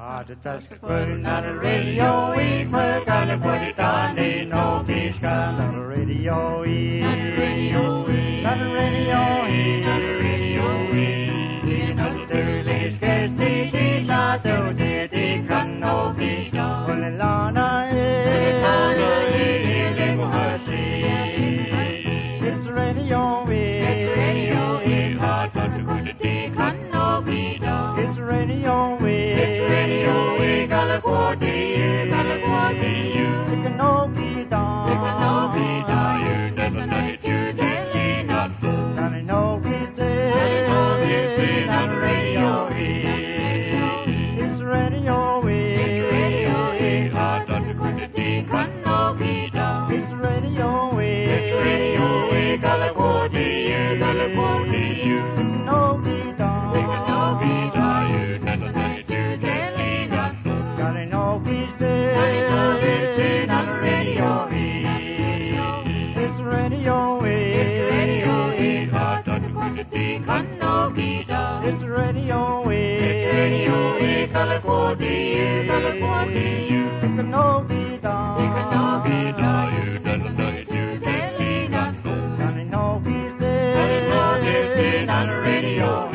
Not a radio, we put on the body down, no peace, not a radio, not a radio, not a radio, not a radio, not a sterling, scarce the data, though the can no be done. When the Lana is, it's radio, it's radio, hard to go to the can no be done. It's radio, it's radio, California, you can no be done. It can no be done. You never know it, you telling us. Can I know he's dead? Can I know he's dead on the radio? It's radio, it's radio, hard to go to the can no be done. It's radio, California, you can no be done. It can no be done. You never know it, you telling us. Can I know he's dead? Can I know he's dead on the radio? It's radio, it's radio, hard to go to the can no be done. It's radio, California, you can no be done. It can no be done. You never know it, you telling us. Can I know he's dead? Can I know he's dead on the radio?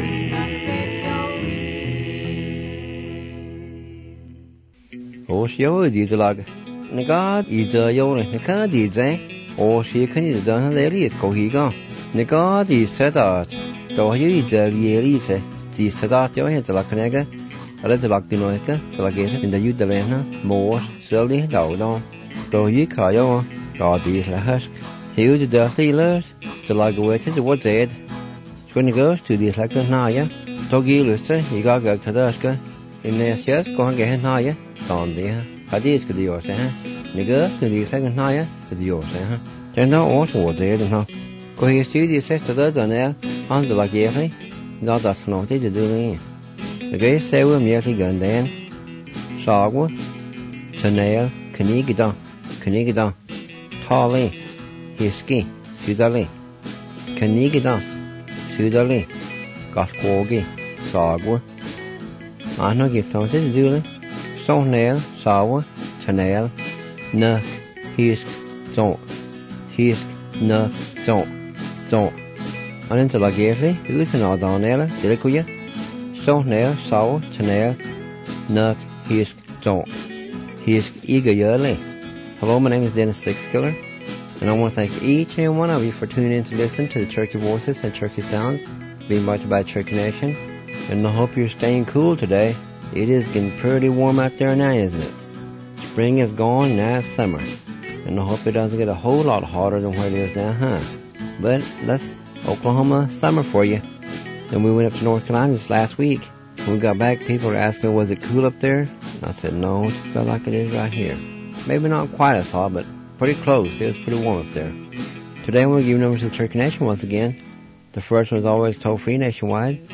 Oshio dizalag. Nagad is a yole, Nakadi, or she can is done there is Kohiga. Nagad is set out. Though you is a realise, the set out your head like a nigger, a little like the noica, the lagate in the Udelena, more, silly, down. Though you call your God is a husk. Huge dusty lures, the like waited what's it. When it goes to this like a naya, Togi Luster, you got to Duska. In their shares, go and get higher. Down there, I did to the yours, Nigger to the second higher to the yours, Then now also was there, and go here, see the sister on there, on the like yearly, not that's not to do. The gay say we're merely gun then. Sagwa, Chanel, Canigida, Tali, Hiski, Sudali, Canigida, Sudali, Gotwogi, Sagwa. I know get something to do. Sonel, Sawa, Chanel, Na, Hisk, Zon, Na, Zon. And into la gately, who's an Aldonella, Deliquia, Sonel, Sawa, Chanel, Na, Hisk, Zon. Hisk, eager yearly. Hello, my name is Dennis Sixkiller, and I want to thank each and every one of you for tuning in to listen to the Turkey Voices and Turkey Sounds, being brought to you by Turkey Nation. And I hope you're staying cool today. It is getting pretty warm out there now, isn't it? Spring is gone, now it's summer. And I hope it doesn't get a whole lot hotter than where it is now, huh? But that's Oklahoma summer for you. Then we went up to North Carolina just last week. When we got back, people were asking me, was it cool up there? And I said, no, it felt like it is right here. Maybe not quite as hot, but pretty close. It was pretty warm up there. Today we'll give you numbers to the Turkey Nation once again. The first one is always toll-free nationwide.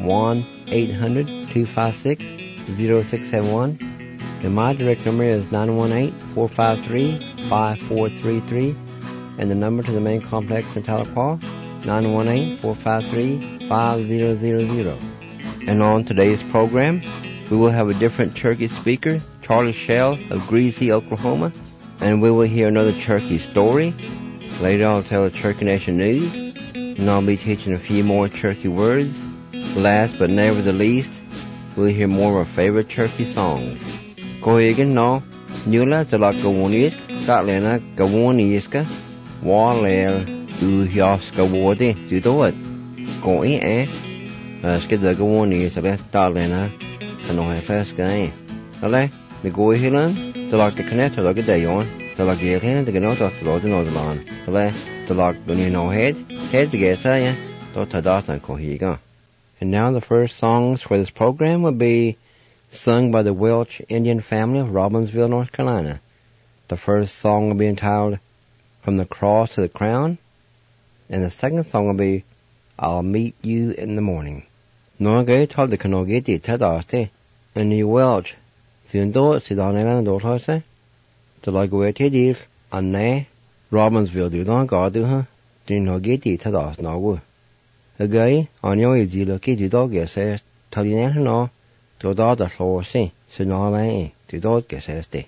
1-800-256-0671. And my direct number is 918-453-5433. And the number to the main complex in Tahlequah, 918-453-5000. And on today's program, we will have a different Turkey speaker, Charlie Shell of Greasy, Oklahoma. And we will hear another Turkey story. Later I'll tell the Turkey Nation news. And I'll be teaching a few more Turkey words. Last but never the least, we'll hear more of our favorite Turkey songs. Kohigan no, Nula Zalak Gawonisk, Gatlena Gawoniska, Waler Uyaska Wadi, Dudoit, Goi Skid Gawoni, Gatlena, and no first guy. Ale, the Goi Hillan, Zalak the Connector, like a day on, Zalak Yakin, the Ganot of the Lord and Ozalan. Ale, Zalak Bunino head to get Saya, Dota Datan Kohigan. And now the first songs for this program will be sung by the Welch Indian family of Robbinsville, North Carolina. The first song will be entitled From the Cross to the Crown, and the second song will be I'll Meet You in the Morning. Norge told the Kanogiti Tadarte, and the Welch, Zindo Sidanelan Dortose, the Laguetidis, and Ne, Robbinsville Dudon Garduha, Dinogiti Tadas Nawu. A guy on your easy lucky dog says, Talian no, to daughter for see, Så nå er det dog kan sættes det.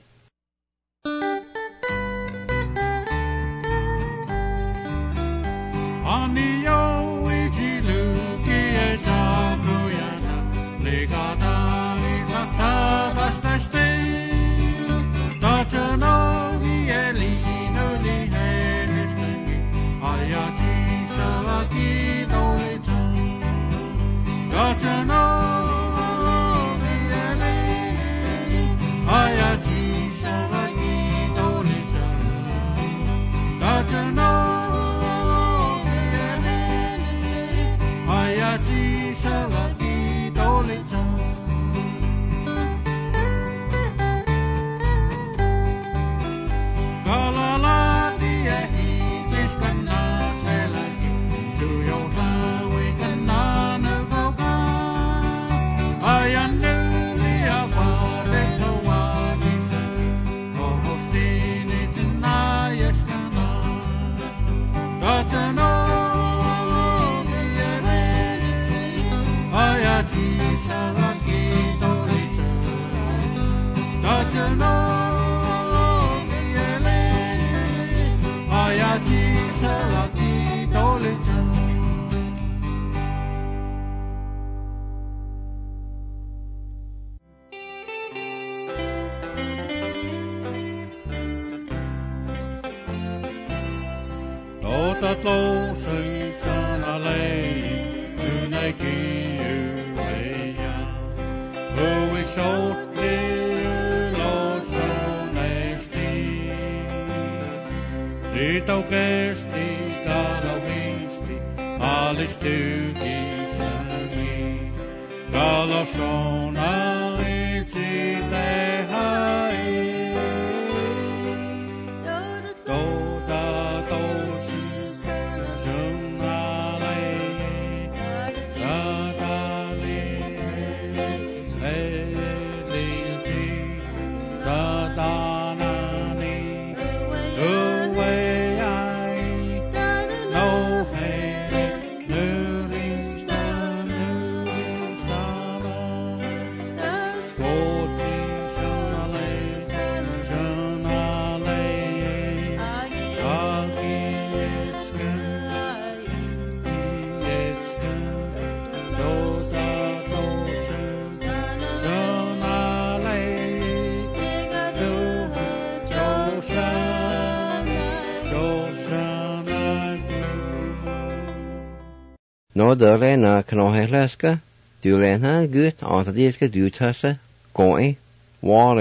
Når der er knohelæsker, du lærer Gud, og det skal du tage gå i, hvor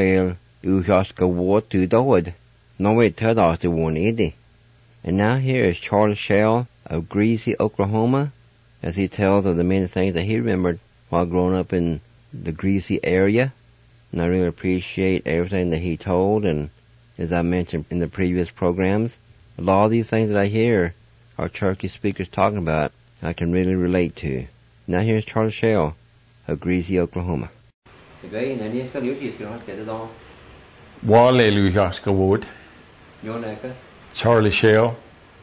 du skal våge du død, når vi tager dig til vågen i det. And now here is Charles Shell of Greasy, Oklahoma, as he tells of the many things that he remembered while growing up in the Greasy area. And I really appreciate everything that he told, and as I mentioned in the previous programs, a lot of these things that I hear our Cherokee speakers talking about, I can really relate to. Now here's Charles Shell of Greasy, Oklahoma. Wood. Charlie Shell.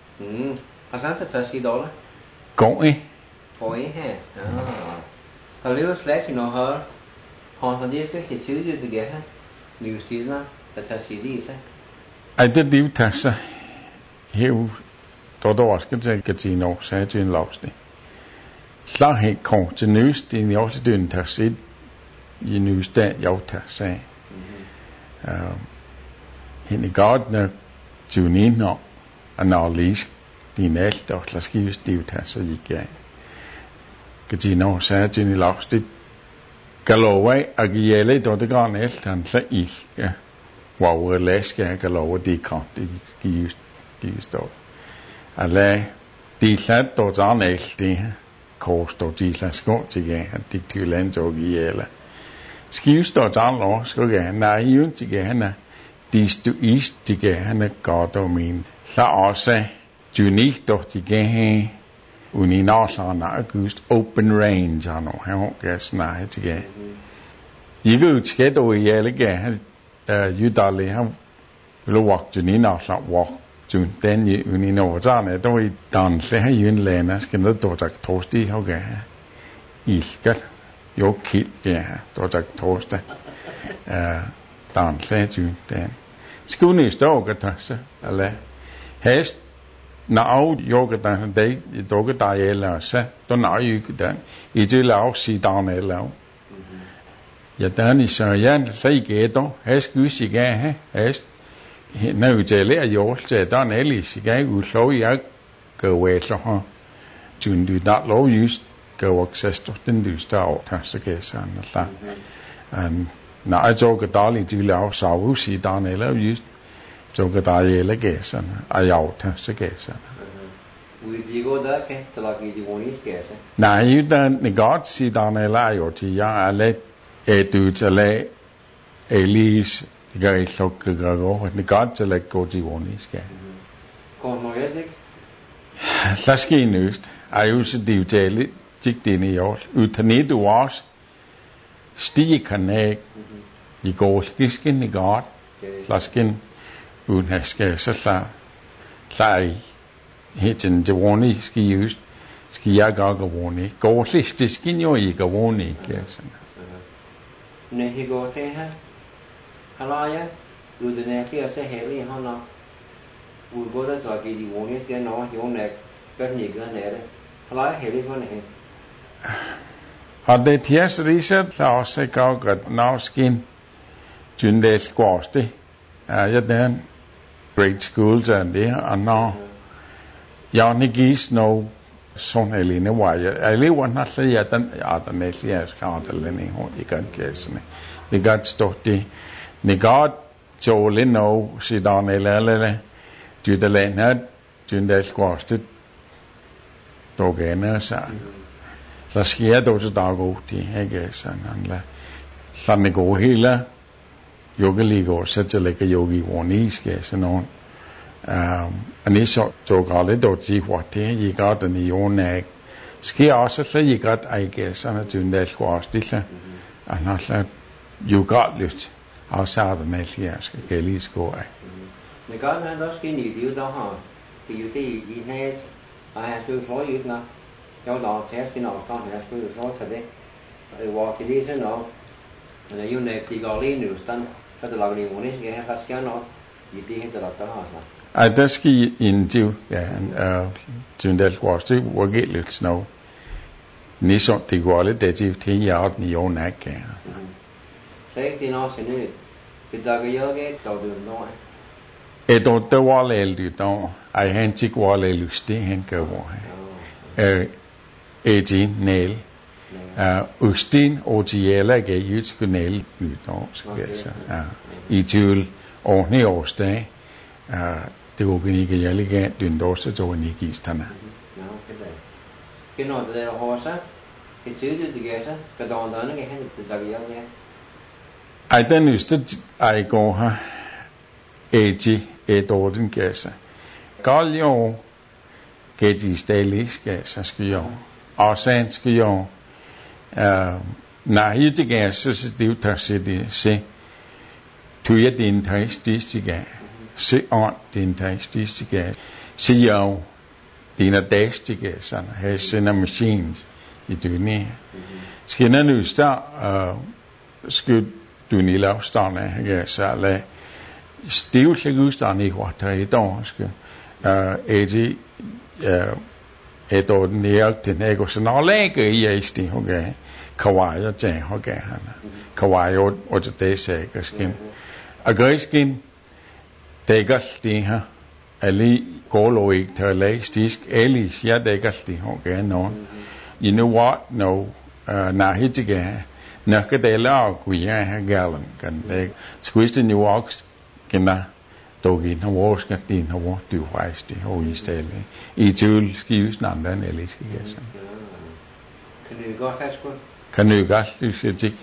Going. I did leave Tessa. Here. Då skal jeg Casino, sagde til en lavstig. Slag helt kontinuest i en også døgn der sit i en udsdag jeg der sagde. Hende gardner tuniner og nærlisk din alt og slag skives det der så gik jeg. Casino sagde til en lavstig. Galova og gælde då det græn alt han så ikke. Wow, læske jeg galova det kan det skives dog. Alle de sat då sådan ægte koster de sat skå til at de tyland og gælde. Skives då sådan lov skal jeg nej jo til han de stu ist til han godt og min så også unikt då til uninasana august open range han og gas nej til I går til då i alle gan judalle han lov til uninasana walk Jun den i uninårene då I danse her i en lande skal noget dog trosti okay iskat jo kilt ja då jag torsdag dan släju den skuni stå så eller häst now yoga dan day doga diela så då när ju den I det lav si dan eller ja dan I så ja säg då häst gusiga häst när det är ju så dan elis jag uslå jag gå så ha tun du dat lo just go access to den du stå så kan så när jag går dali du lav så si dan eller just så går dali eller så jag så kan så nej utan det godt si dan eller jo til jeg alle du til elis det gør ikke så gå det godt til at gå til voniske så skal I nøst jo så det tale tik det i år utan du også stige kanæg I går skin I godt flasken uden at skal så klar Heten det voni ski jeg går voni går sidste skin jo I går voni så ne hi går te ha halaya uden at jeg så hellig han nå ud går der så gi de voni skal nå jo ne gør ni gør nede halaya hellig for ne har det tiers research så også går godt nå skin jundes squaste ja den great schools and det og nå ja nigis no son eline wire elever not say at den næste skal der længe ho I kan kæsne det godt stå det ne godt jole no sidan eller du der længe du der squastet dog ene så sker det så der går det ikke sådan la sådan går hele yoga går så til lægge yogi voni skal sådan noget anh så tog alle dog de hvor det I godt den I ona sker også så I godt ikke sådan at den der squash det så han så you got lyst også har det med sig skal gælde sko af men godt han også skal I det der har det jo det I net og jeg skulle få ud nå jeg var der til når så jeg skulle få til det og det var det så nå men jo net de går lige nu stand så der laver ni voni skal have fast gerne I det helt der har der skal en til ja til den squash det var lidt snow ni så det går lidt det til jeg ni jo nok så ikke det nå sådan det der gør jeg dog det nå det var lidt dog I han til var lidt det han gør Eddie Neil Ustin og Diela gav jo til Neil nyt dog skal så I til og ne årsdag det var ikke jeg lige den dåse så en ikke istana cái nó det là hoa sa cái chữ det cái sa cái đòn đó nó cái hết det tại vì anh ai den nyeste ai går ha eti den gæsa galjo get I stalis gæsa skyo og sen skyo na hit gæsa så det tager sig det se tu jeg din tastistiga se on din tastistiga se jo dina dagstige sådan har sine machines I døgnet skinner nu der skud du ni lavstande her så la stivslig udstand I hvor der I dag skal Eddie den her den er også når lægge I sti okay kawaii og ja okay han kawaii og det sagde skin og græskin det gør her Ali golo ikke til at læse disk Alice ja det gør det okay no you know what no na hitige nok det laver kuya her galen kan det squeeze New York kender dog in hvor skal din hvor du faktisk det og I stille I tul skives anden Alice igen kan du godt fast kan du godt du skal ikke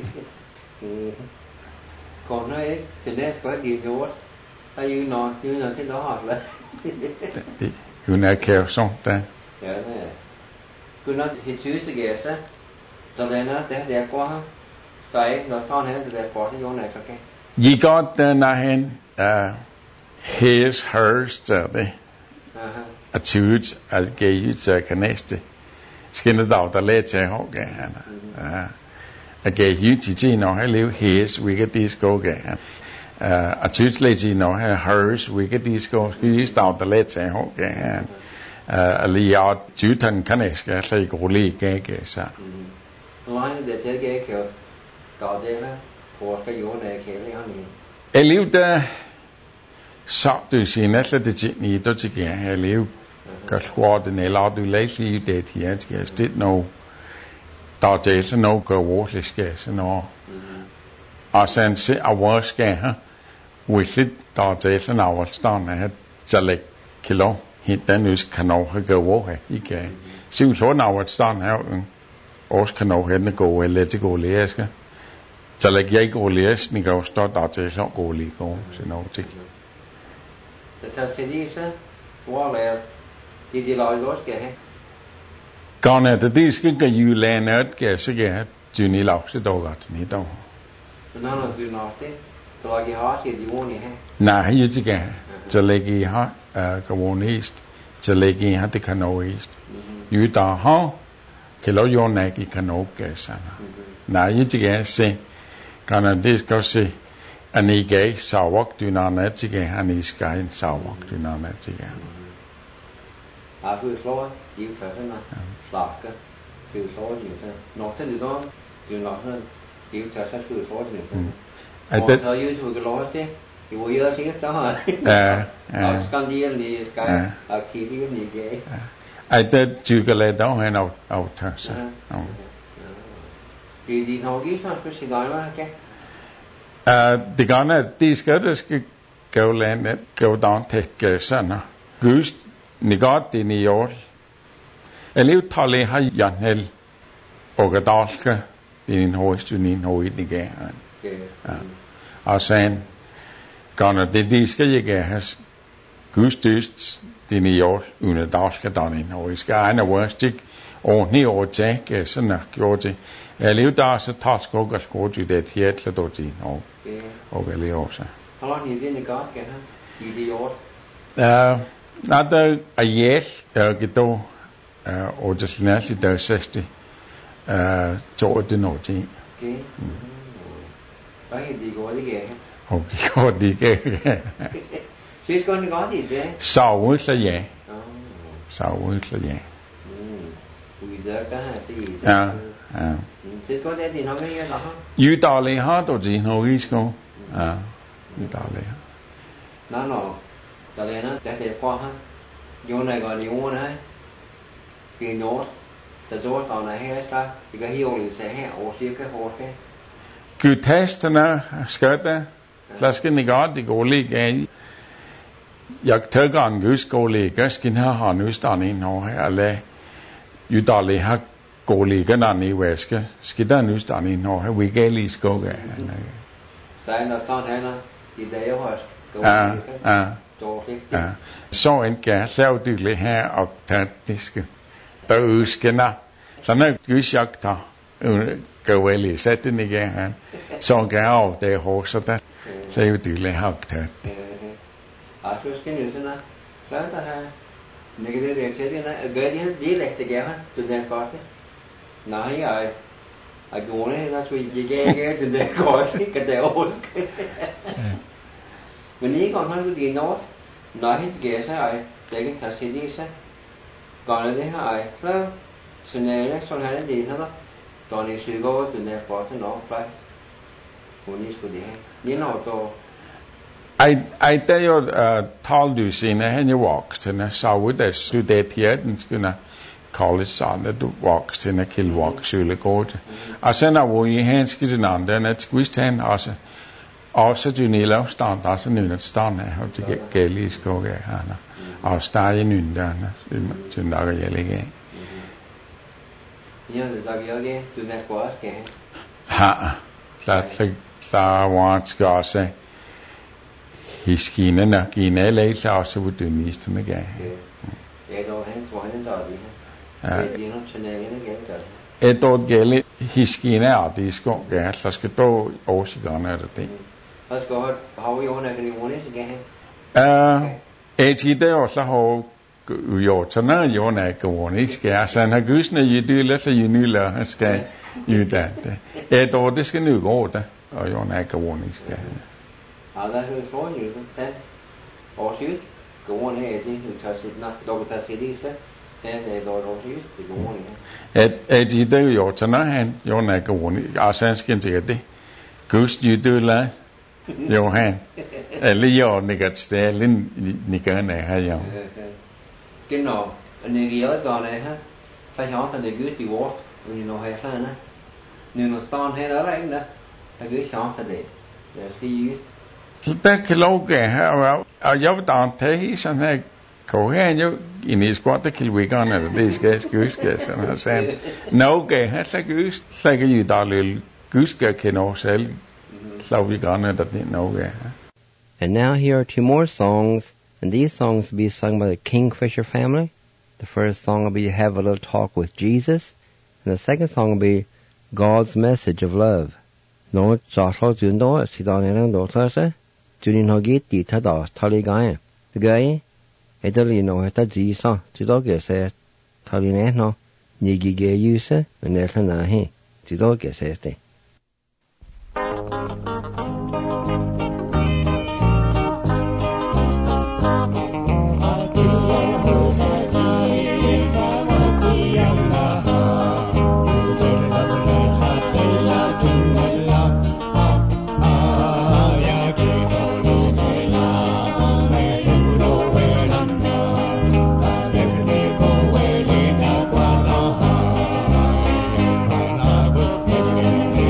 còn nó ấy thì nét có gì nữa tại vì nó thế đó hoạt là cứ nói kêu xong ta dạ nè cứ nói thì chữ sự ghét á cho nên nó đẹp quá tại nó thon hết đẹp quá cái chỗ này cho cái you got the nahen his hers det a church al gay så kan næste skinnes dag der let sig hoge han. Again you chỉ nó hay live his we get this go again. A church lady nó hay hers we get this go cái dag der let sig hoge han. Lige chú thân kan ikke skal slet rolig gække så. Nói để thế cái kiểu搞这个我个有那个了你。 Liv der så du siger næsten det til ni du til at have liv. Gør skår den eller du læser i det her skal det nu. Der det så nu går vores skal så nu. Og så se at vores skal ha. Hvis der det så nu stand at så læg kilo hit den nu kan nok have gå ikke. Så så nu stand her. Også kan nok hende gå eller det gå lære skal. Så læg jeg gå læse ni går stå der til så gå lige gå så nu til. Det tager sig lige så. Hvor er de lager også skal have. Gerne det skal gøre julenet skal så gøre Juni lav så dog godt ni dog. Så når du når det så lager jeg har sig de vone her. Nej jeg til gøre. Så lægger jeg har gåonist. Så lægger jeg det kan nå ist. Jo der har kan lov jo næg i kan nå gas. Nej jeg til gøre se. Gerne det skal se. Ani gay savak dynana til gøre ani skal savak dynana til gøre. Cứ slår điều trở nên là slạc cơ, cứ slår điều trở, nó thế thì đó, điều nó hơn, điều trở sẽ cứ slår điều trở. Còn thời gian thì cái lối thế, thì bây giờ thì đó hả? Còn đi thì cái, thì đi cái. Ai thế chú cái này đó hay nào thật sự. Thì nó cái sao cứ xin nói mà cái. Det kan det skal gå landet, gå down til cái sådan. Gust Nigat i New York. Elev taler har Janel og Gadalske din højstunin højt niger. Og sen kan det skal ikke have gudstøst din New York under dalske dagen højt. Skal en af vores og ni år til sådan gjort det. Elev der så task og skåret det helt dog din og elev også. Hvor lang tid det går kan i New York? Nada ayel gitu og det snart det der 60 to det nå til. Okay. Hvad er det går det gæ? Okay, går det gæ. Sidst går det godt i det. Savud så ja. Savud så ja. Ui der kan have sig. Ja. Sidst går det nok ikke eller ha? Judale har du det nå i sko. Ja. Judale. Nå. Cho nên nó để để qua ha, vô này gọi liu mua đấy, tiền nhốt, cho chỗ tàu này hết ra, thì cái hiệu thì sẽ hết, ô xíu cái hồ cái. Cứ testerne skal det, så skal ni godt det går lige af. Jeg tænker en gud skal lige, skal her har nu stand ind over her, eller Judale har går lige den i væske, skal der nu stand ind over her, vi kan lige skugge. Så er der stand her, i dag også. Ja. Så en gas er udelig her og taktiske. Der udskænder. Så når Gudshjagt tager går vel i sætten igen her. Så gør det hos der. Så er udelig her og taktiske. Jeg skal skænde ud sådan her. Så er der her. Når det er til det, gør de her del efter gerne. Du den godt. Nej, jeg går ned, der skulle jeg gære til den godt. Kan det også. Men ikke còn hơn cái gì nữa, nói hết kia sao vậy? Để cái thật sự đi sao? Còn là thế hại, sao? Sự này đấy, sau này là gì nữa đó? Toàn là sự cố từ này bỏ cho nó phải, muốn đi số gì hết? Như nào to? Ai det jo tal du sine henne voksne, så ud af studentiden skulle college sådan du voksne kill voksne godt. Og så når vi hen skal den anden, at skvist hen også. Og så du nede af stand, der er sådan en stand af, og det gælder i skugge af herne. Og stadig nynderne, til den der gælder ikke. Ja, det er ikke, du der skal også gøre. Ha, så var det skal også hiskine nok i en alder, så også hvor du niste med gør. Ja, dog han tror han der er det her. Det er noget turneringen gælder. Et år gælder hiskine af det skugge af, så skal du også gøre af det. Hvad skal du have i årene, kan du måne, så gerne? Et i det også har yo chana yo na ko ni ska san ha gus na you do let you nu la ska you that to det ska nu gå det yo na ko ni ska Alla hur så ju sen årsljus går ner i hur tar sitt natt då tar sig det sen det då årsljus det går ner de det yo chana han yo na ko ni san skin det gus you do la yo han eller yo ni gat ställen ni kan ha yo cái nọ anh nghĩ ở chỗ này ha phải hỏi thằng để gửi tiền vót vì nó hay sao nữa nhưng nó stone hay đó anh đó phải gửi hỏi thằng để khi Sitten kiloge här jag tar det hit sån här kohen ju in i skåta kilvigan eller det ska skuska sån här sen någe här så gus säger ju där guska kan också så vi kan det någe. And now here are two more songs, and these songs will be sung by the Kingfisher family. The first song will be Have a Little Talk with Jesus, and the second song will be God's Message of Love. Nó cho số chuyện đó thì đó nên đó thôi chứ. Cho nên họ nghĩ thì thật đó thật lý cái. Cái ấy đó là nó thật gì sao? Chỉ đó cái sẽ thật lý nè nó. Nhị cái cái yêu sẽ nên là nào hết. Chỉ đó cái sẽ thế. Thank you.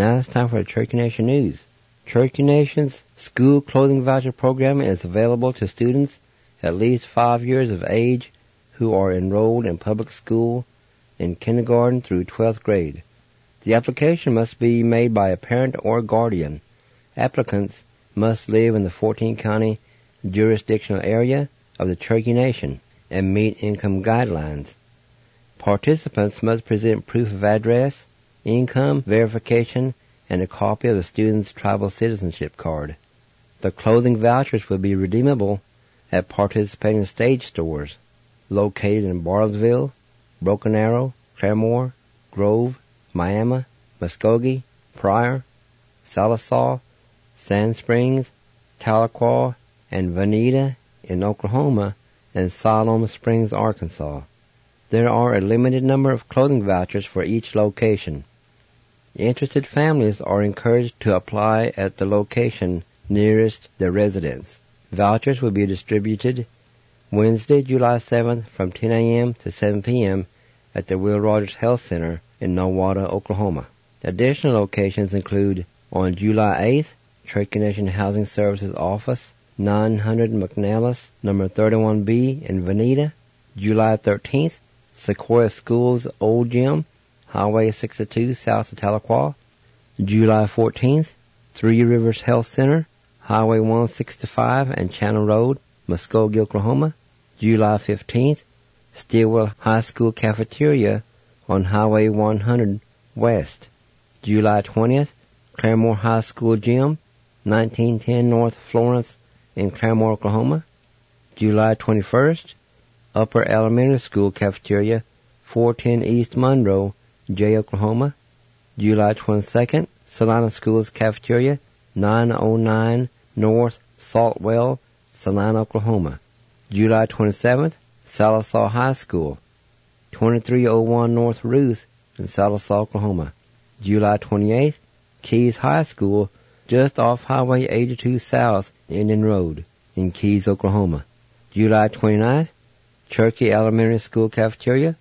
Now it's time for the Cherokee Nation News. Cherokee Nation's school clothing voucher program is available to students at least 5 years of age who are enrolled in public school in kindergarten through 12th grade. The application must be made by a parent or guardian. Applicants must live in the 14-county jurisdictional area of the Cherokee Nation and meet income guidelines. Participants must present proof of address, income verification, and a copy of the student's tribal citizenship card. The clothing vouchers will be redeemable at participating stage stores located in Bartlesville, Broken Arrow, Claremore, Grove, Miami, Muskogee, Pryor, Sallisaw, Sand Springs, Tahlequah, and Veneta in Oklahoma, and Siloam Springs, Arkansas. There are a limited number of clothing vouchers for each location. Interested families are encouraged to apply at the location nearest their residence. Vouchers will be distributed Wednesday, July 7th from 10 a.m. to 7 p.m. at the Will Rogers Health Center in Nowata, Oklahoma. Additional locations include on July 8th, Cherokee Nation Housing Services Office, 900 McNellis, number 31B in Veneta. July 13th, Sequoia Schools Old Gym, Highway 62 south of Tahlequah. July 14th, Three Rivers Health Center, Highway 165 and Channel Road, Muskogee, Oklahoma. July 15th, Stillwell High School Cafeteria on Highway 100 West. July 20th, Claremore High School Gym, 1910 North Florence in Claremore, Oklahoma. July 21st, Upper Elementary School Cafeteria, 410 East Monroe, Jay, Oklahoma. July 22nd, Salina Schools Cafeteria, 909 North Saltwell, Salina, Oklahoma. July 27th, Sallisaw High School, 2301 North Ruth in Sallisaw, Oklahoma. July 28th, Keys High School, just off Highway 82 South, Indian Road, in Keys, Oklahoma. July 29th, Cherokee Elementary School Cafeteria,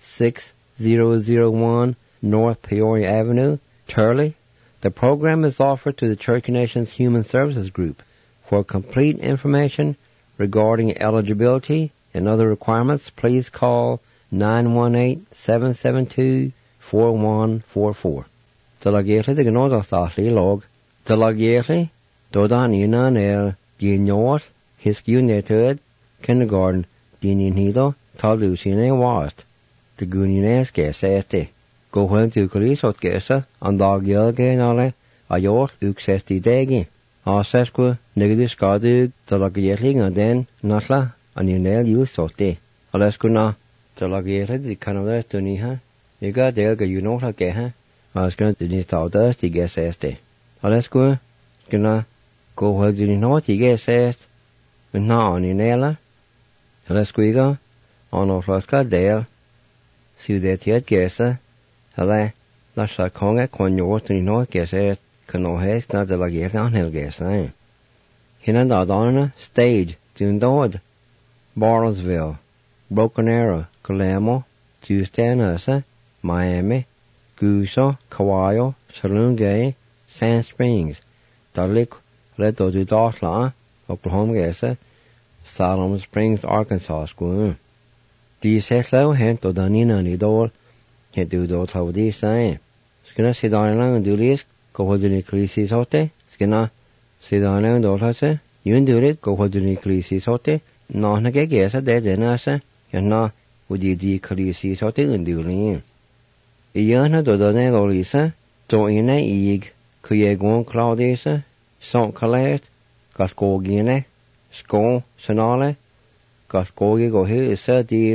6001 North Peoria Avenue, Turley. The program is offered to the Cherokee Nation's Human Services Group. For complete information regarding eligibility and other requirements, please call 918-772-4144. Talagéirli de gnódach dáthli log. Talagéirli dodan inan gynort hisgiu netud kindergarten dinin hido talúsine wast. De gunines geseste. Go when to kulisot gesa an dagyel genale ayort uksesti degi. Asesku negdu skadu talagéirli ngaden natla an yunel yusote. Alesku na talagéirli di kanada tuniha. Iga delga yunota geha. Asku dini tauda ti geseste. Alesku skuna go when dini no ti gesest. Na an yunela. Alesku iga ano flaska del. Siudetiet gesa. Hele la shakonga konyor dini no gesest. Kanohes na talagéirli anhel gesa. Hinan dadana stage dundod. Bartlesville, Broken Arrow, Claremore, Tuesday Nurse, Miami, Guso, Cahuayo, Saloon Gay, Sand Springs, Dalik, Ledo du Darsla, Oklahoma Gesa, Siloam Springs, Arkansas School. These slow hent or Danina Nidor, hent do do Tavdi say. Skina Sidana and Dulis, go hold the Ecclesias Hote, Skina Sidana and Dorse, you do it, go hold the Ecclesias Hote. No na ke gesa de denasa na udi di kalisi sote unduli iyana do ne lolisa to ina ig kuyegon claudisa son kalet kaskogine sko sanale kaskogi go he isa dir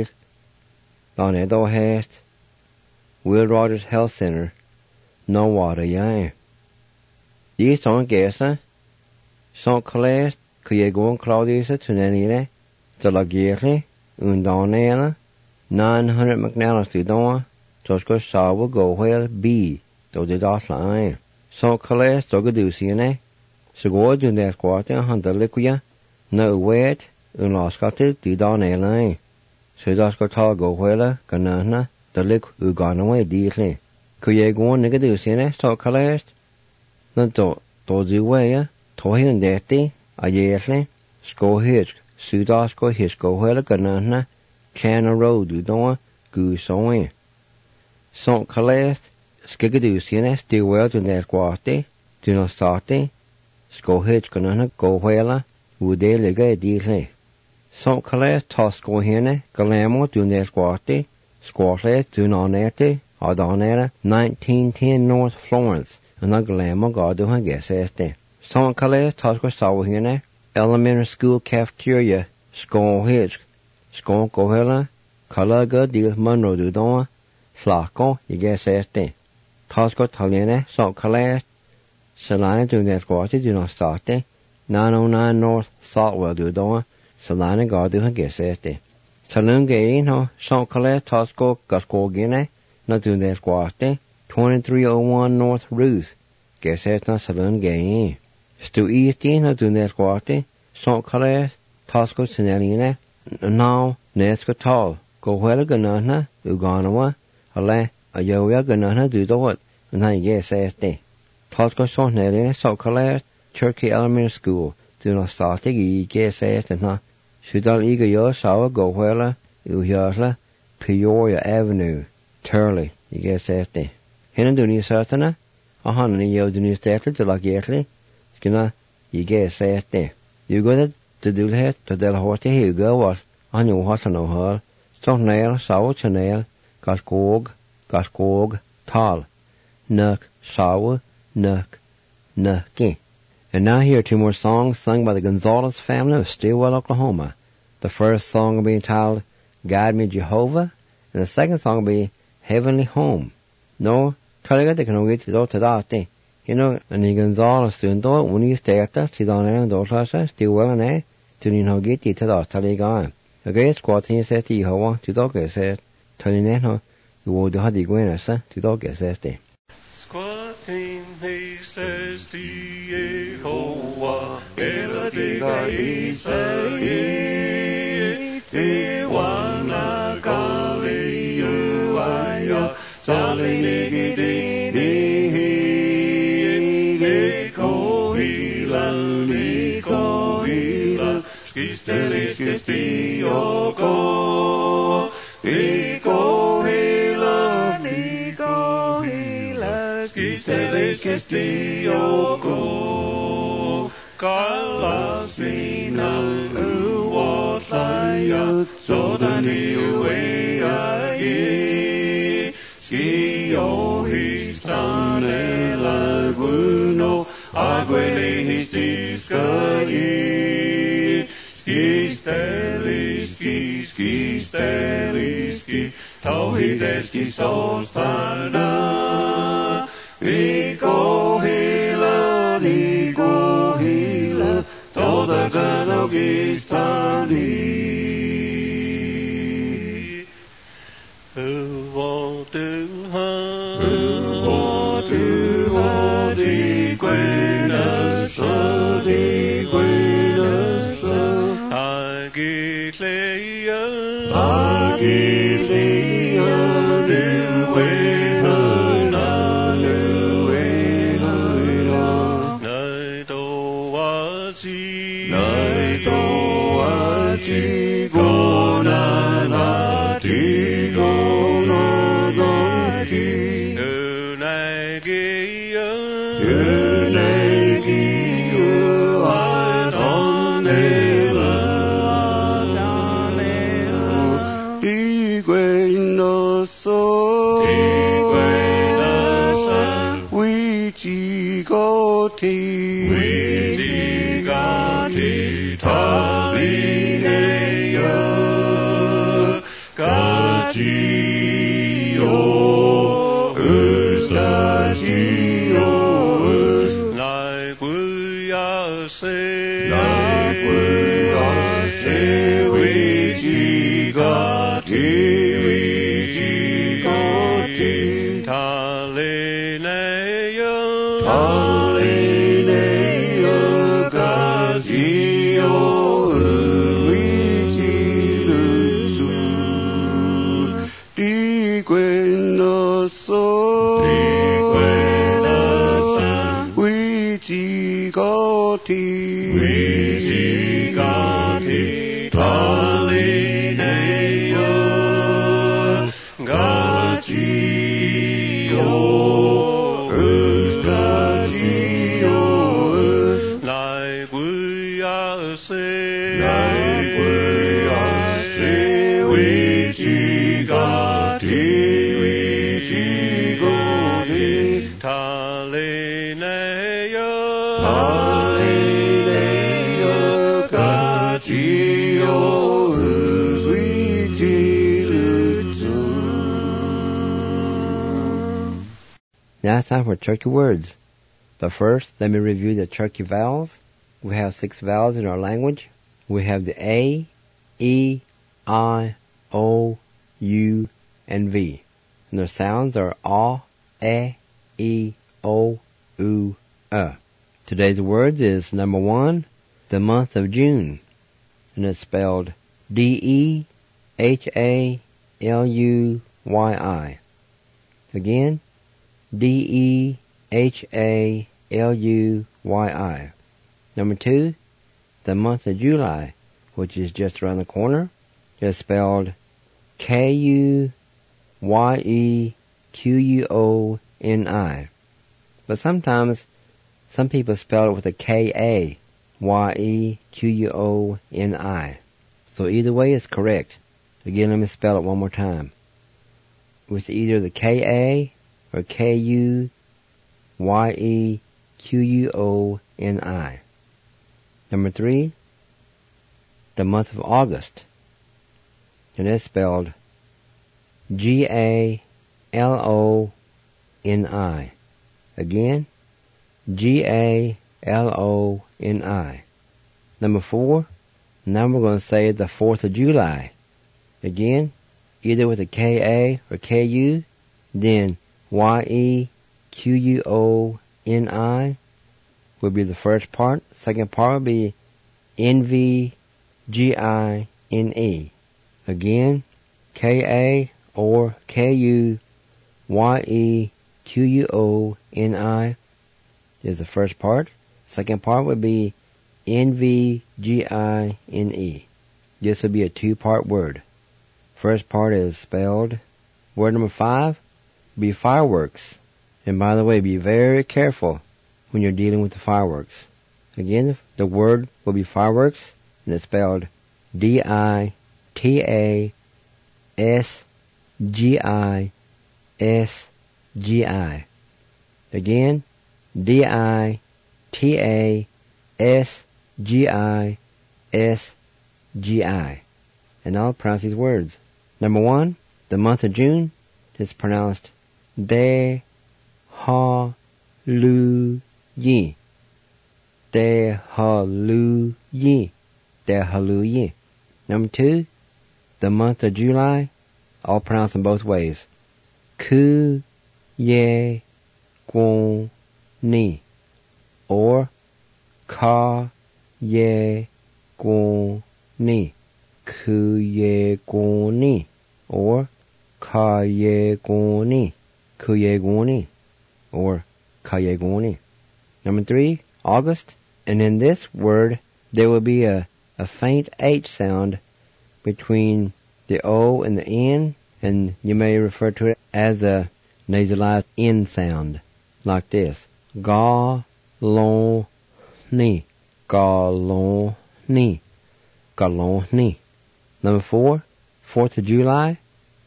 dane do hast Will Rogers Health Center no water ya di son gesa son kalet kuyegon claudisa tunanile Talagéirli, Undonela, 900 McNellis Tudon, Tosco Sawa Gohwell B, do the Dotline. So Calais Dogadusiane, Segor Dunes Quarter, Hunter Liquia, no wet, Unloscotted, Didonela. So Dosco Tal Gohwella, Ganana, the Lick Uganaway Dearly. Kuyegon Nigadusiane, so Calais, na do juwe to hin deti a yesle sko his sudasko his go hela ganana chana road du don gu soe son kales skigadu sine sti well to net quate to no starte sko his ganana go hela ude lega dile son kales tosko hine galamo to net quate squatle to no nete adonera 1910 North Florence and the galamo gado ha geseste son kales tosko saw hine elementary school cafeteria sko his sko go hela kalaga dil manro du don flako geseste tosko talene son kales salana to net quate do no starte 909 North Saltwell du don salana gado ha geseste Salunga no son kales tosko gasko gine na do net quate 2301 North Ruth geseste na salunga stu easty na do net quate son kales tosko sineline now nesko tall go hela ganana uganawa ale ayoya ganana do dot na geseste tosko son neline son kales Turkey Elementary School do no starte geseste na Shudal iga yo sawa go hela uhyasla Peoria Avenue Turley geseste hina do ni satana ahana ni yo do ni stete de la getli skina geseste you go to do het to del horte hugo was an you hot no hol so nail sawa chanail gaskog tal nuk sawa nuk nuki. And now here are two more songs sung by the Gonzalez family of Stilwell, Oklahoma. The first song will be entitled Guide Me Jehovah, and the second song will be Heavenly Home. No, talaga de kano git do tadate. You know, and the Gonzalez doing do when you stay at that, she's on and do tasa, Stilwell and eh, to you know get it tadate talaga. Okay, squatting says to Jehovah, to dog says, telling it no, you would have the gwinasa, to dog says te. Squatting he says to Jehovah, Eladiga Israel, Tiwana Kali Uaya, Salinigi Niko Hila, Skistelis Kistiogo, Niko Hila, Skistelis Kistiogo, Kalasina Uwatlaya, Sodani Ueaye, Skio Histane Laguno, Aguele Histiskaye, Skisteliski, Tauhideski Sostana, Niko Hila, Toda Ganogistani. Di Gwenasa, Agilea, Naidoaji, Gonanati, Witigati Talineya Gagio Naiguiase Witigati Talineya Gagio Witiglusu Di Gwen Galileo, Gatios, Gatios, Laibuiase, Vici Gati, Vici Goti, Talineo, Gatios, Vici Lutu. Now it's time for Turkey words. But first, let me review the Turkey vowels. We have 6 vowels in our language. We have the A, E, I, O, U, and V. And their sounds are A, E, O, U, Today's word is number 1, the month of June. And it's spelled Dehaluyi. Again, Dehaluyi. Number 2, the month of July, which is just around the corner, is spelled Kuyuquoni. But sometimes some people spell it with a Kayekuoni. So either way is correct. Again, let me spell it one more time. With either the Ka or Kuyuquoni. Number 3, the month of August. And it's spelled Galoni. Again, Galoni. Number 4, now we're going to say the 4th of July. Again, either with a Ka or Ku, then Yequoni will be the first part. Second part will be Nvgine. Again, Ka or Kuyuyequoni is the first part. Second part would be Nvgine. This will be a 2-part word. First part is spelled. Word number 5 be fireworks. And by the way, be very careful when you're dealing with the fireworks. Again, the word will be fireworks, and it's spelled Ditasgi. Again, Ditasgi. And I'll pronounce these words. Number 1, the month of June is pronounced Dehaluyi. Dehaluyi. Number 2, the month of July, all pronounced in both ways. Kuyuyequoni or Kayekuoni. Kuyuyequoni or Kayekuoni. Kuyuyequoni or Kayekuoni. Number 3, August. And in this word, there will be a faint H sound between the O and the N, and you may refer to it as a nasalized N sound, like this. Galoni. Galoni. Galoni. Number 4, 4th of July.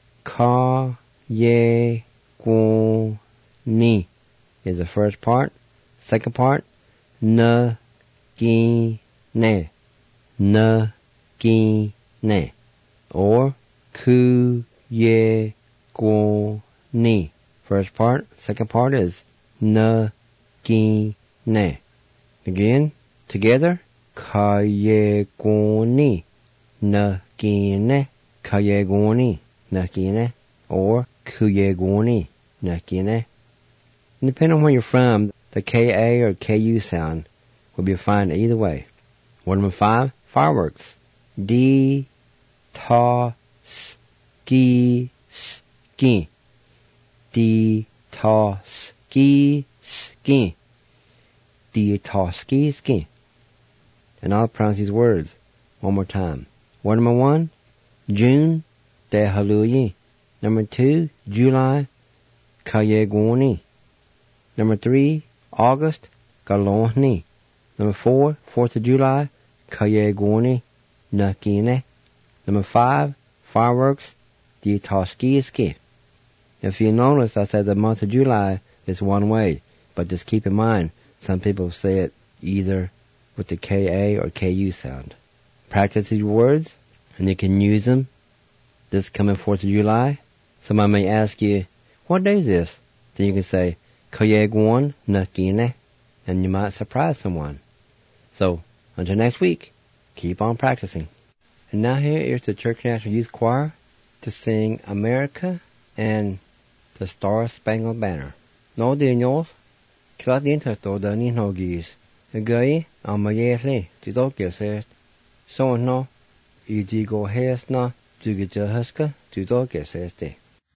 Kayekuoni is the first part. Second part, Nagine. Nagine. Or Kuyuyequoni. First part. Second part is Nagine. Again, together, Kayekuoni. Nagine. Kayekuoni. Nagine. Or Kuyuyequoni. Nagine. Depending on where you're from, the Ka or Ku sound will be fine either way. Word number 5, fireworks. Detasgi. Detasgi. Detasgi. And I'll pronounce these words one more time. Number 1, June, De Haluyi. Number 2, July, Kayegwani. Number 3, August, Galonni. Number 4, 4th of July, Kayegwani, Nakine. Number 5, fireworks, the Toskiiski. If you notice, I said the month of July is one way, but just keep in mind, some people say it either with the K-A or K-U sound. Practice these words, and you can use them this coming 4th of July. Somebody may ask you, what day is this? Then you can say, Kayegwan Nakine, and you might surprise someone. So, until next week, keep on practicing. And now here is the Church National Youth Choir to sing America and the Star Spangled Banner. No Daniels, Klat Interto Dani Nogis, the Gay, Amayesli, Tidokia says, so no, Idigo Hesna, Tugajahuska, Tidokia says they.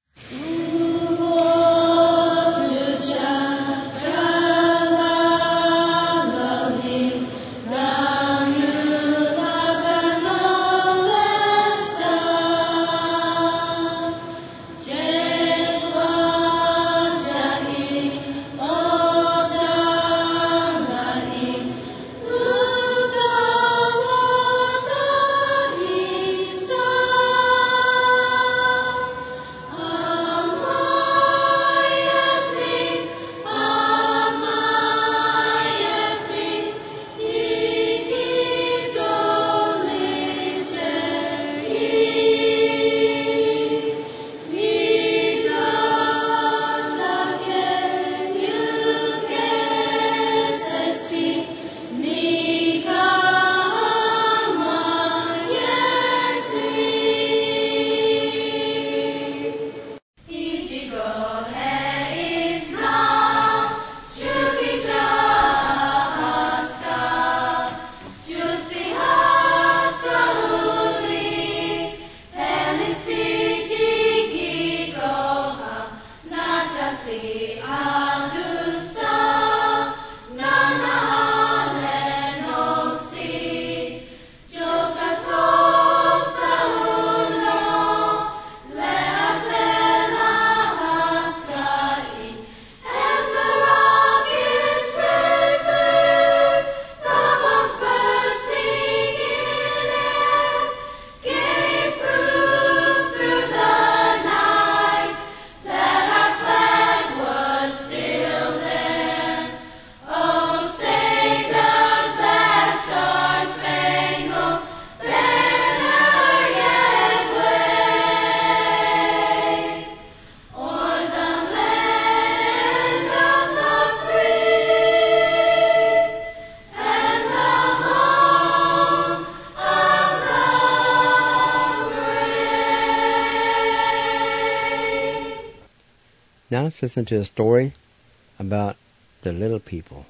Now let's listen to a story about the little people.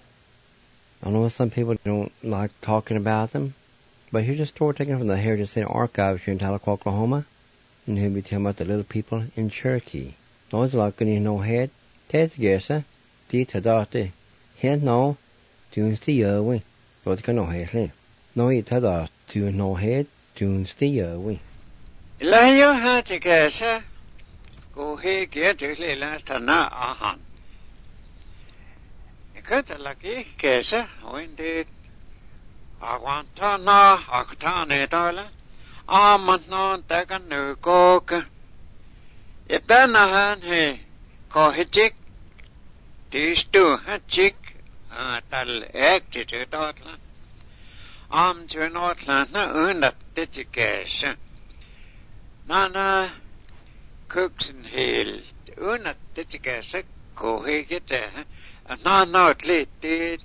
I know some people don't like talking about them, but here's a story taken from the Heritage Center Archives here in Tahlequah, Oklahoma, and he'll be telling about the little people in Cherokee. No's like any no head, Ted's gersa, di tadate, head no, tunes the yawi, but can no head, no eat tada, tune no head, tunes the yawi. Layo had to gersa. Go he get to the last na ahan. A cut a lucky kesa, when did I want to na Octane dollar? I must not take a new cook. If then I had he call he chick, these two had chick, tell acted to dollar. I'm to Northland, no, that did you guess. Nana. Cooks and Hill, una titica go he get there, and no late did.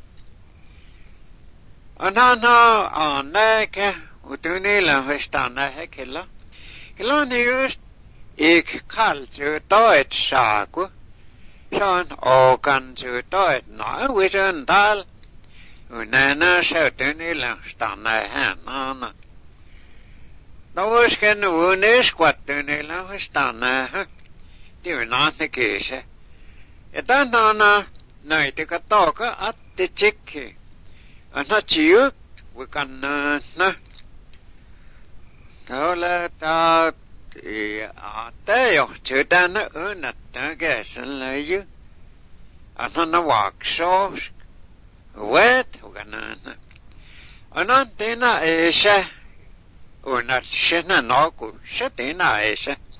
And no on neck, Udunilla Westana Hekilla. Kilonius, ik culture diet sagu, Sean organ to diet no with an dal, Unana Shoutunilla Stana Hanana. No is geen woondes wat doen hulle staan die na the case. Et dan na te katoka at the chick. And not you we can na Thôi là ta tế yo chứ ta nó ở nát ta cái sinh lợi chứ anh nó vạc số wet hoặc anh anh thế na ấy ở nát sinh nó cũng sẽ thế na ấy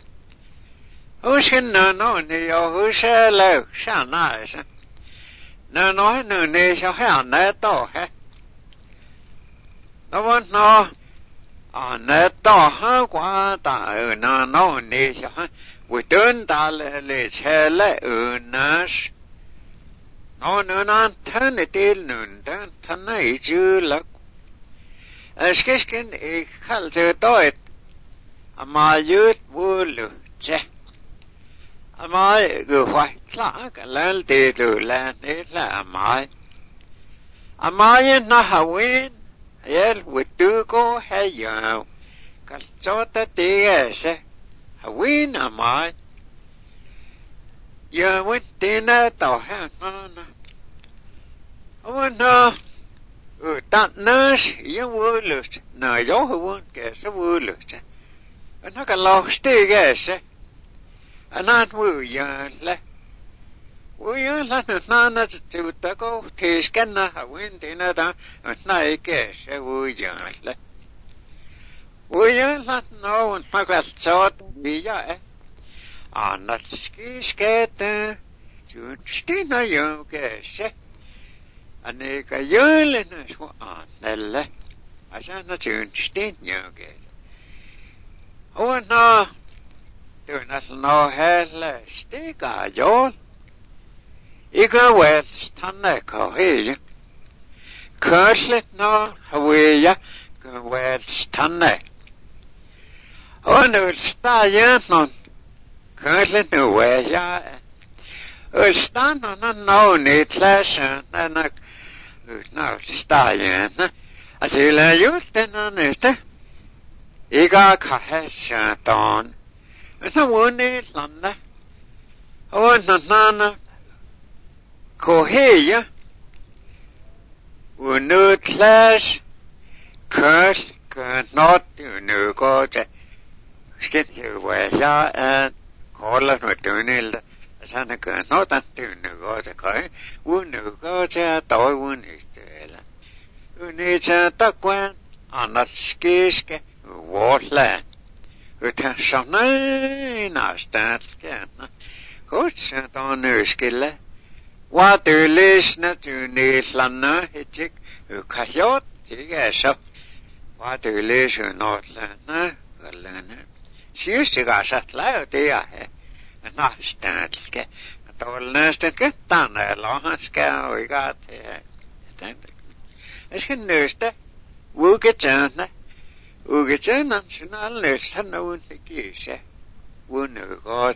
ở sinh nó này ở sẽ lâu sáng na ấy nó nói nó này sao hay anh ấy to hết nó vẫn nó nè to ha quá ta ở nó này sao buổi tối ta lại chơi lại ở nó thân này tiền thân này chứ là cái này khal chơi tối mà yết vô lửa chứ mà người hoài lạ cái lần tiền lửa là thế là mà yết nó hawin yết buổi tối có hay giờ cái chỗ ta tiền sẽ hawin mà giờ mới tiền nó tao ha nó tận nó yếu vô lực nở gió hơn cái số vô lực nó cái lo stay cái sẽ anh vừa giờ là nó chịu ta có thì cái nó hawin thì nó ta này cái sẽ vừa giờ là nó cái chỗ bây giờ nó cái chú nó giờ cái sẽ anh ấy cái nhớ lên nó số này là sao nó chuyện tin nhớ cái nó từ nó hay là stick cả gió ý cái về thằng này có gì chứ khởi lên nó về ya cái về thằng này nó ta nhớ nó khởi lên nó về ya stan nó nít lesen nó stalin asi la just den nästa iga kahshatan nó muốn nít landa nó koheja nít les kurs not nu có che skit về ya kolla nó tunil sao nó cứ nói tan từ nữa rồi khỏi uống nữa có cha tội uống nữa là uống cha ta quen nó cái vót lên rồi thằng sao nó start cái có cha ta nữa cái là qua từ list nó từ này lần nữa hết chiếc khai giót chỉ cái sao qua từ list nó là nó gọi là nó xíu chỉ cả sát lại ở đây à nó start cái tôi nästan cái tan này lo cái ôi cái thế cái neste vô cái chân này vô cái chân nó nästan nó uống cái gì vô nữa có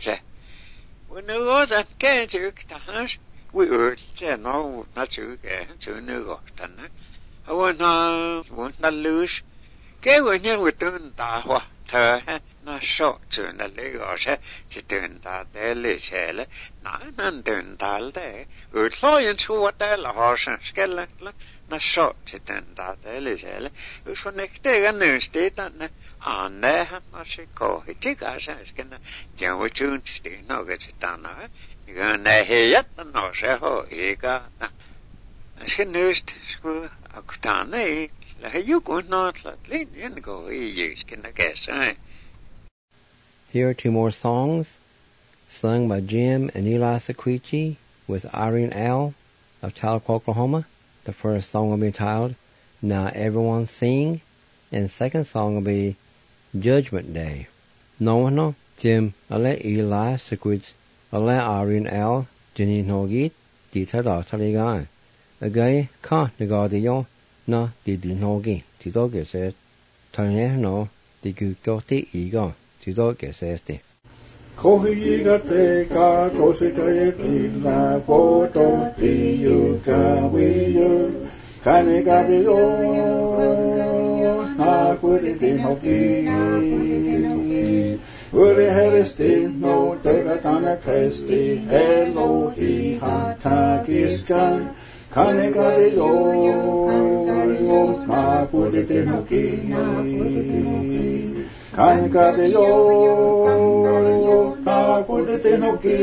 cái chữ ta vô cái nó chữ cái chữ nữa có thành nó nó lose cái vô như vô tên ta hoa thở nó sợ chuyện là lấy gọi sẽ chỉ tưởng ta để lấy xe là nó tưởng ta để lo yên chua để là họ sẽ cái là nó sợ chỉ tưởng ta để lấy xe là số này cái nữa thì ta nè nó sẽ có cái cả sẽ cái nó chẳng có chuyện thì nó cái chỉ ta nói cái này hết nó sẽ có cái cái nữa cái ta này là yêu của nó là lấy những cái gì cái nó cái sai. Here are two more songs sung by Jim and Eli Sequici with Irene L. of Tahlequah, Oklahoma. The first song will be titled Now Everyone Sing, and the second song will be Judgment Day. No, Jim, Eli Sequici, Irene L. Jenny Nogit, Di Tada Taligan. Again, Ka Nagadiyo, Na Di Nogi, Tidoge says, Tanya no, Di Gukoti Ego. Que es este. Kohiga te ka kosika na poto ti yu ka wiyo kanega de yo na kuri ti no ki uri heresti no te ga tana testi Elohi hatakiskan kanega de yo na kuri ti no ki Kanikadeyo, Nakuditinoki,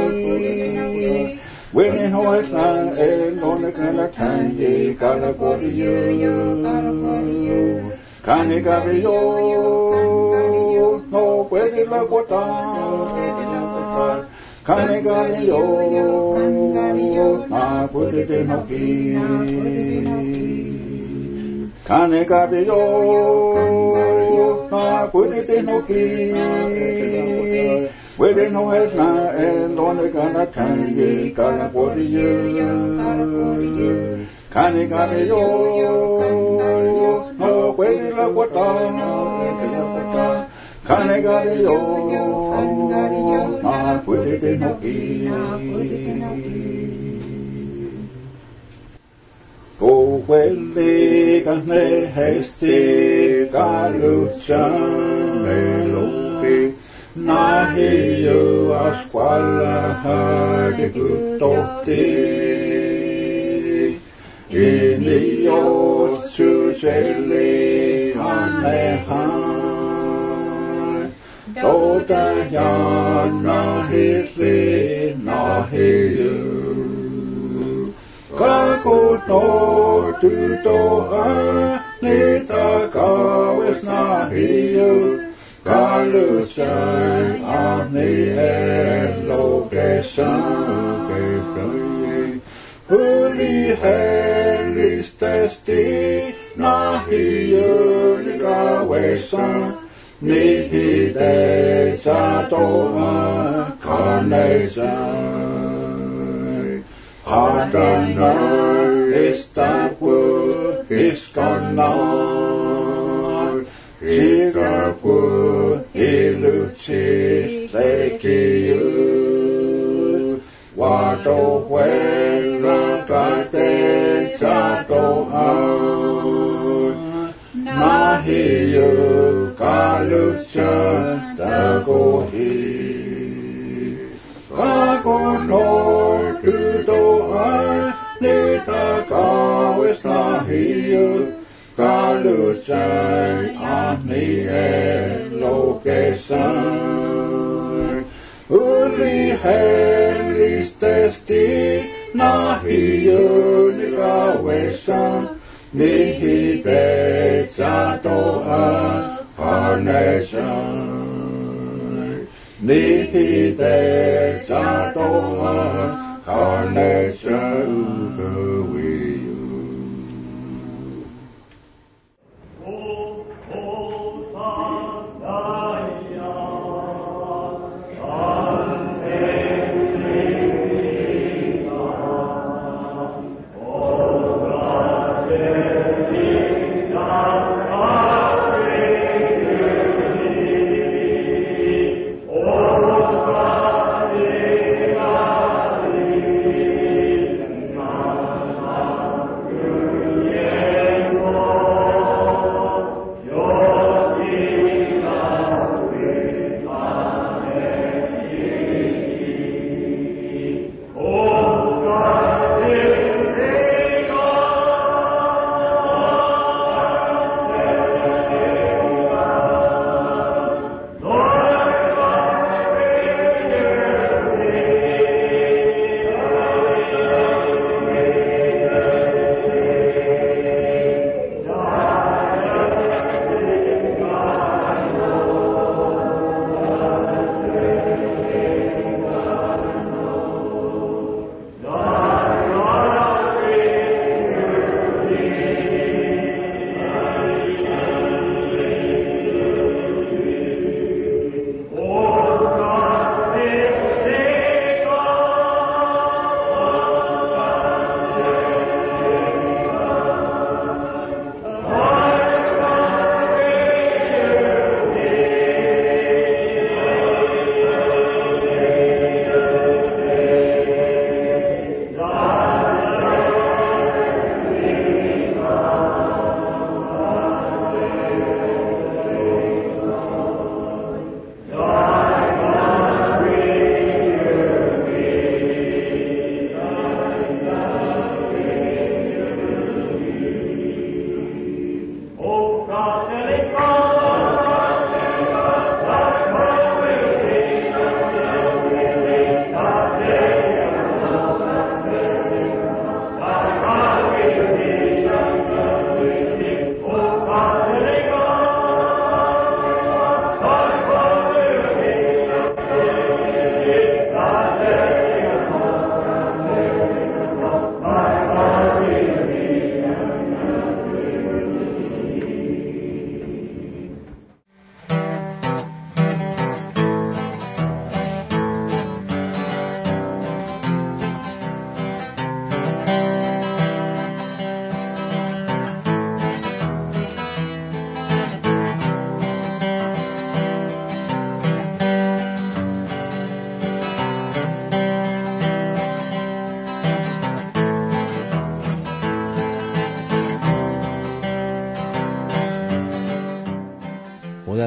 Winning Hoyt Lang, and on the Kanakanye, Kanakodiyo, Kanikadeyo, no, where did la Kota, Kanikadeyo, Nakuditinoki, Kanikadeyo, Nakuditinoki, Within no head now, and on the Kanakanye, Kanakodiyo, Kanikadeyo, no, where did la Kota, Kanikadeyo, Nakuditinoki. Go welle kanne hesti kaluchan melopi nahiyo asquala hage gutoti inio susele anehan dota yana hisli nahiyo Kakut no tuto a nita kawes nahiyo kalusan ani lokesan huli helis testi nahiyo nikawesan nihide satoa kanesan Adonai is that word, is gone is that word, iluchi, lekiyu, wado wena kate sato nahiyu, kalucha, tagohi, kagono, Nita kawes nahiyo kalusan ani lokesan uli helis testi nahiyo nikawesan nihide satoa harnesan nihide satoa Carnation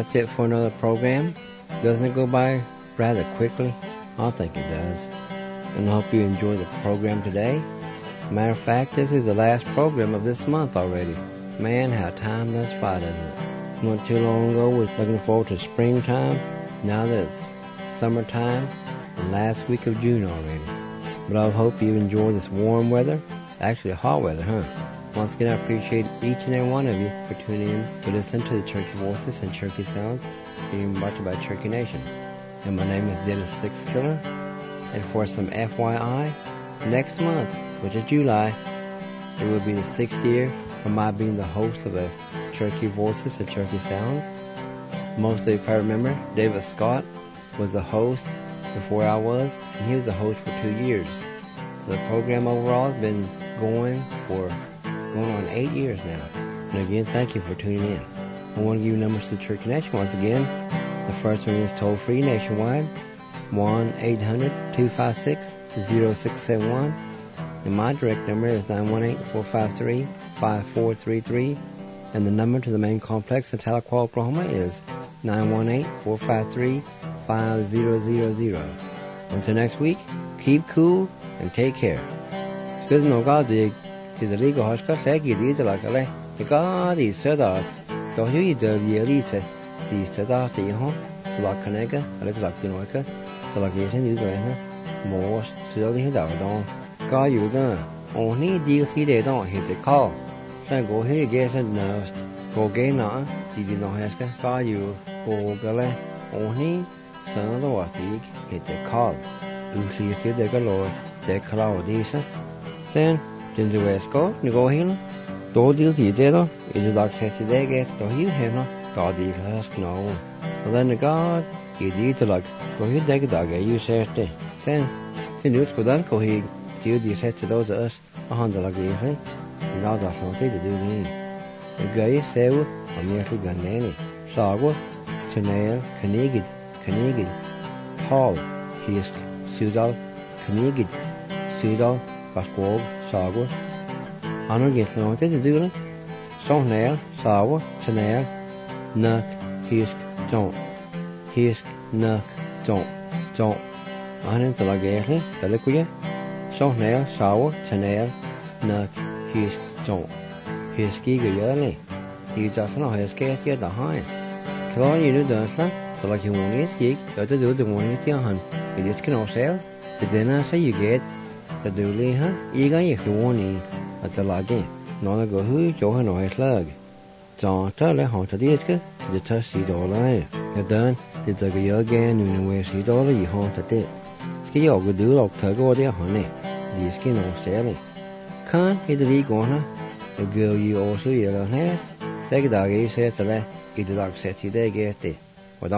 that's it for another program. Doesn't it go by rather quickly? I think it does. And I hope you enjoy the program today. Matter of fact, this is the last program of this month already. Man, how time does fly, doesn't it? Not too long ago, we were looking forward to springtime. Now that it's summertime, the last week of June already. But I hope you enjoy this warm weather. Actually, hot weather, huh? Once again, I appreciate each and every one of you for tuning in to listen to the Cherokee Voices and Cherokee Sounds being brought to you by Cherokee Nation. And my name is Dennis Sixkiller. And for some FYI, next month, which is July, it will be the 6th year from my being the host of the Cherokee Voices and Cherokee Sounds. Most of you probably remember David Scott was the host before I was, and he was the host for 2 years. So the program overall has been going on 8 years now. And again, thank you for tuning in. I want to give you numbers to the Cherokee Nation once again. The first one is toll free nationwide, 1-800-256-0671. And my direct number is 918-453-5433. And the number to the main complex in Tahlequah, Oklahoma is 918-453-5000. Until next week, keep cool and take care. Because no God did to the legal hospital, like you did like a the God is said out. Don't you the Yelita, the said out the home, so like Kaneka, a little like Dinoka, so like yes, and you go more silly down. God, you done. Only deal they don't hit the call. So go here, guess and nursed. Go gain now, did you know Haska? God, you go gale. Only son of the Watig hit the call. You see, still they go Lord, they call this. Then, in the West Coast, you go here. Don't deal the zero. Is it like Sassy they get? Don't you have no? God, you ask no. But then the God, you did to like, go here, take a dog, you said. Then, you go down, go here. You said to those of us, 100 like this, and now that's not to do me. The guy said, I'm nearly gone nanny. Sawa, Chanel, Kanigid, Paul, Hisk, Sudal, Kanigid, Sudal, Basquog, Sawa. I don't get to know what to do it. So nail, Sawa, Chanel, Nuck, Hisk, don't. Hisk, Nuck, don't. I didn't like it, the liquid. So nail, Sawa, Chanel, Nuck, Hisk, don't. Hisky yearly. You just know his cat yet behind. Claw you do dance, so like you want it, you got to do the one with your hand. You just can sell. The dinner say you get the dooley, huh? You got if you want it at the laggy. None go who, Johan or his leg. John tell a haunted disc, the tushy dollar. The done, did the girl again, and where she dollar you haunted it. Ski over do like Tuggo there, honey. The skin or selling. Can't hit the league on her. The girl you also yell on her. Take a dog, he says, it's a dog, says he, they get it.